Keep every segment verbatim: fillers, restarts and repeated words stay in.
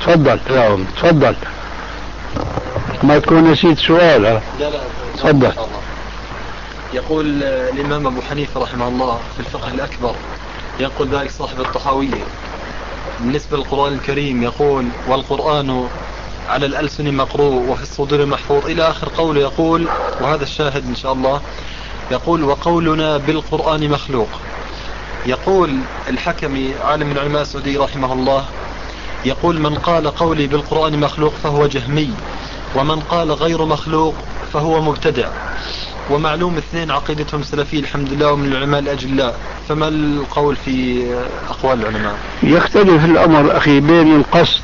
تفضل. نعم تفضل، ما تكون نسيت سؤال. ها لا لا تفضل. يقول الإمام أبو حنيفة رحمه الله في الفقه الأكبر، يقول ذلك صاحب الطحاوية بالنسبة للقرآن الكريم، يقول والقرآن على الألسن مقروء وفي الصدور محفوظ إلى آخر قوله. يقول وهذا الشاهد إن شاء الله، يقول وقولنا بالقرآن مخلوق. يقول الحكمي عالم من علماء السعودية رحمه الله، يقول من قال قولي بالقرآن مخلوق فهو جهمي، ومن قال غير مخلوق فهو مبتدع. ومعلوم اثنين عقيدتهم سلفية الحمد لله ومن العلماء الأجلاء، فما القول في أقوال العلماء؟ يختلف الأمر أخي بين القصد،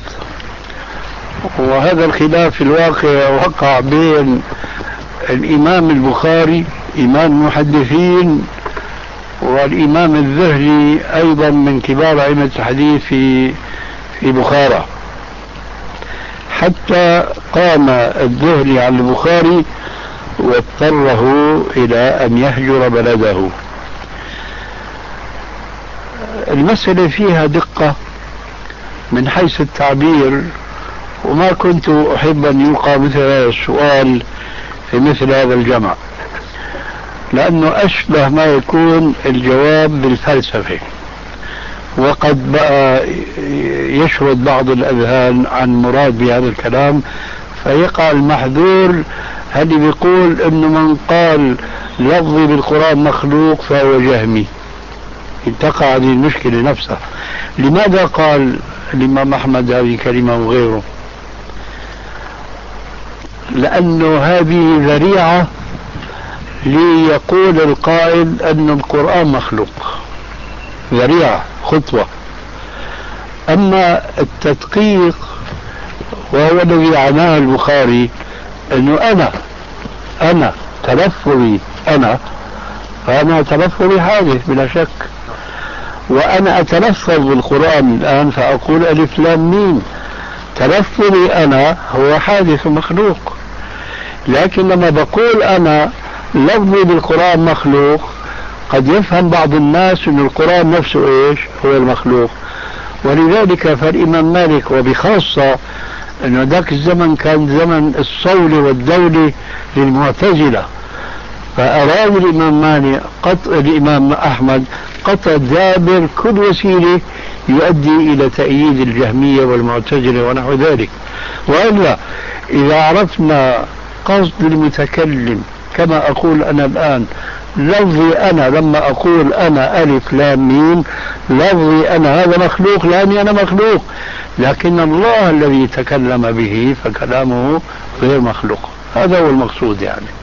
وهذا الخلاف في الواقع وقع بين الإمام البخاري إمام المحدثين والإمام الذهلي أيضا من كبار أئمة الحديث في في بخارى، حتى قام الذهلي على البخاري واضطره إلى أن يهجر بلده. المسألة فيها دقة من حيث التعبير، وما كنت أحب أن يلقى مثل هذا السؤال في مثل هذا الجمع، لأنه أشبه ما يكون الجواب بالفلسفة، وقد بقى يشرد بعض الأذهان عن مراد بهذا الكلام، فيقع المحذور هل بيقول إنه من قال لفظي بالقرآن مخلوق فهو جهمي. تقع هذه المشكلة نفسها. لماذا قال الإمام أحمد هذه كلمة وغيره؟ لأنه هذه ذريعة ليقول القائل أن القرآن مخلوق، ذريعة خطوة. أما التدقيق وهو الذي عناه البخاري، أنه أنا أنا تلفظي أنا فأنا تلفظي حادث بلا شك، وأنا أتلفظ بالقرآن الآن فأقول ألف لام ميم، تلفظي أنا هو حادث مخلوق. لكن لما بقول أنا لفظي بالقرآن مخلوق، قد يفهم بعض الناس أن القرآن نفسه إيش هو المخلوق. ولذلك فالإمام مالك وبخاصة أنه ذاك الزمن كان زمن الصول والدولة للمعتزلة، فأراد الإمام مالك قطع الإمام أحمد قطع دابر كل وسيلة يؤدي إلى تأييد الجهمية والمعتزلة ونحو ذلك. وإلا إذا عرفنا قصد المتكلم كما أقول أنا الآن، لفظي أنا لما أقول أنا ألف لام ميم، لفظي أنا هذا مخلوق لأني أنا مخلوق، لكن الله الذي تكلم به فكلامه غير مخلوق. هذا هو المقصود يعني.